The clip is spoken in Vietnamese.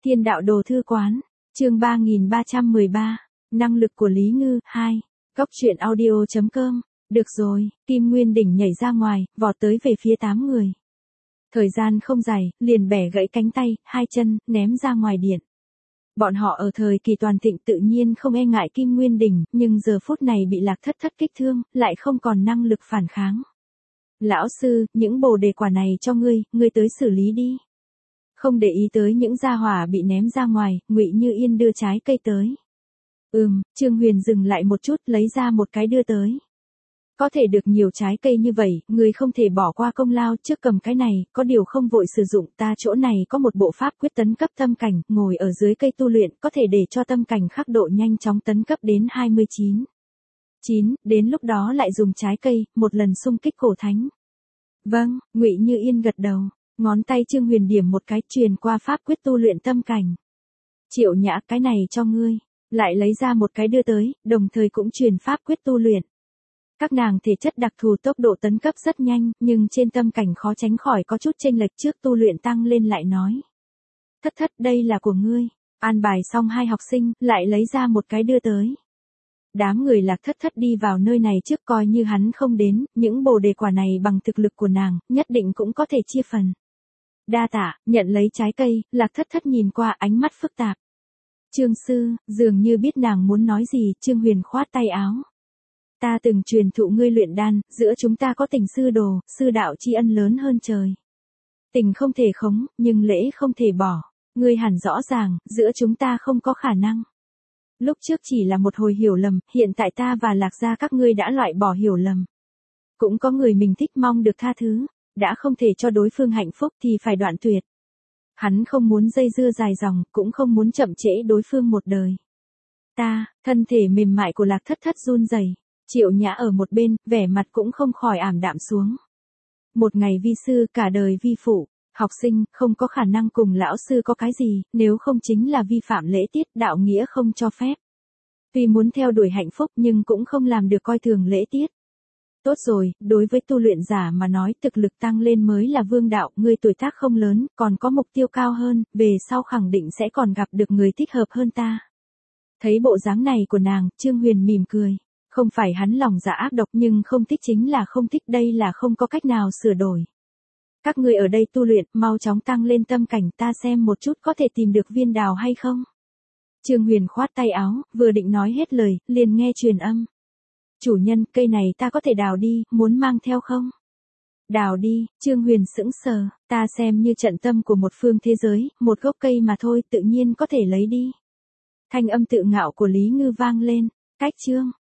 Thiên đạo đồ thư quán, chương 3313, năng lực của Lý Ngư, 2, góc truyện audio.com, được rồi, Kim Nguyên Đỉnh nhảy ra ngoài, vọt tới về phía 8 người. Thời gian không dài, liền bẻ gãy cánh tay, 2 chân, ném ra ngoài điện. Bọn họ ở thời kỳ toàn thịnh tự nhiên không e ngại Kim Nguyên Đỉnh, nhưng giờ phút này bị Lạc Thất Thất kích thương, lại không còn năng lực phản kháng. Lão sư, những bồ đề quả này cho ngươi tới xử lý đi. Không để ý tới những gia hỏa bị ném ra ngoài, Ngụy Như Yên đưa trái cây tới. Trương Huyền dừng lại một chút, lấy ra một cái đưa tới. Có thể được nhiều trái cây như vậy, ngươi không thể bỏ qua công lao, trước cầm cái này, có điều không vội sử dụng, ta chỗ này có một bộ pháp quyết tấn cấp tâm cảnh, ngồi ở dưới cây tu luyện, có thể để cho tâm cảnh khắc độ nhanh chóng tấn cấp đến 29. Đến lúc đó lại dùng trái cây, một lần xung kích cổ thánh. Vâng, Ngụy Như Yên gật đầu, ngón tay Trương Huyền điểm một cái, truyền qua pháp quyết tu luyện tâm cảnh. Triệu Nhã, cái này cho ngươi, lại lấy ra một cái đưa tới, đồng thời cũng truyền pháp quyết tu luyện. Các nàng thể chất đặc thù, tốc độ tấn cấp rất nhanh, nhưng trên tâm cảnh khó tránh khỏi có chút chênh lệch, trước tu luyện tăng lên lại nói. Thất Thất, đây là của ngươi. An bài xong 2 học sinh, lại lấy ra một cái đưa tới. Đám người Lạc Thất Thất đi vào nơi này trước, coi như hắn không đến, những bồ đề quả này bằng thực lực của nàng, nhất định cũng có thể chia phần. Đa tạ, nhận lấy trái cây, Lạc Thất Thất nhìn qua, ánh mắt phức tạp. Trương sư, dường như biết nàng muốn nói gì, Trương Huyền khoát tay áo. Ta từng truyền thụ ngươi luyện đan, giữa chúng ta có tình sư đồ, sư đạo tri ân lớn hơn trời. Tình không thể khống, nhưng lễ không thể bỏ. Ngươi hẳn rõ ràng, giữa chúng ta không có khả năng. Lúc trước chỉ là một hồi hiểu lầm, hiện tại ta và Lạc gia các ngươi đã loại bỏ hiểu lầm. Cũng có người mình thích mong được tha thứ, đã không thể cho đối phương hạnh phúc thì phải đoạn tuyệt. Hắn không muốn dây dưa dài dòng, cũng không muốn chậm trễ đối phương một đời. Thân thể mềm mại của Lạc Thất Thất run rẩy. Triệu Nhã ở một bên, vẻ mặt cũng không khỏi ảm đạm xuống. Một ngày vi sư, cả đời vi phụ, học sinh, không có khả năng cùng lão sư có cái gì, nếu không chính là vi phạm lễ tiết, đạo nghĩa không cho phép. Tuy muốn theo đuổi hạnh phúc nhưng cũng không làm được coi thường lễ tiết. Tốt rồi, đối với tu luyện giả mà nói thực lực tăng lên mới là vương đạo, ngươi tuổi tác không lớn, còn có mục tiêu cao hơn, về sau khẳng định sẽ còn gặp được người thích hợp hơn ta. Thấy bộ dáng này của nàng, Trương Huyền mỉm cười. Không phải hắn lòng dạ ác độc, nhưng không thích chính là không thích, đây là không có cách nào sửa đổi. Các ngươi ở đây tu luyện, mau chóng tăng lên tâm cảnh, ta xem một chút có thể tìm được viên đào hay không. Trương Huyền khoát tay áo, vừa định nói hết lời, liền nghe truyền âm. Chủ nhân, cây này ta có thể đào đi, muốn mang theo không? Đào đi, Trương Huyền sững sờ, ta xem như trận tâm của một phương thế giới, một gốc cây mà thôi, tự nhiên có thể lấy đi. Thanh âm tự ngạo của Lý Ngư vang lên, cách chương.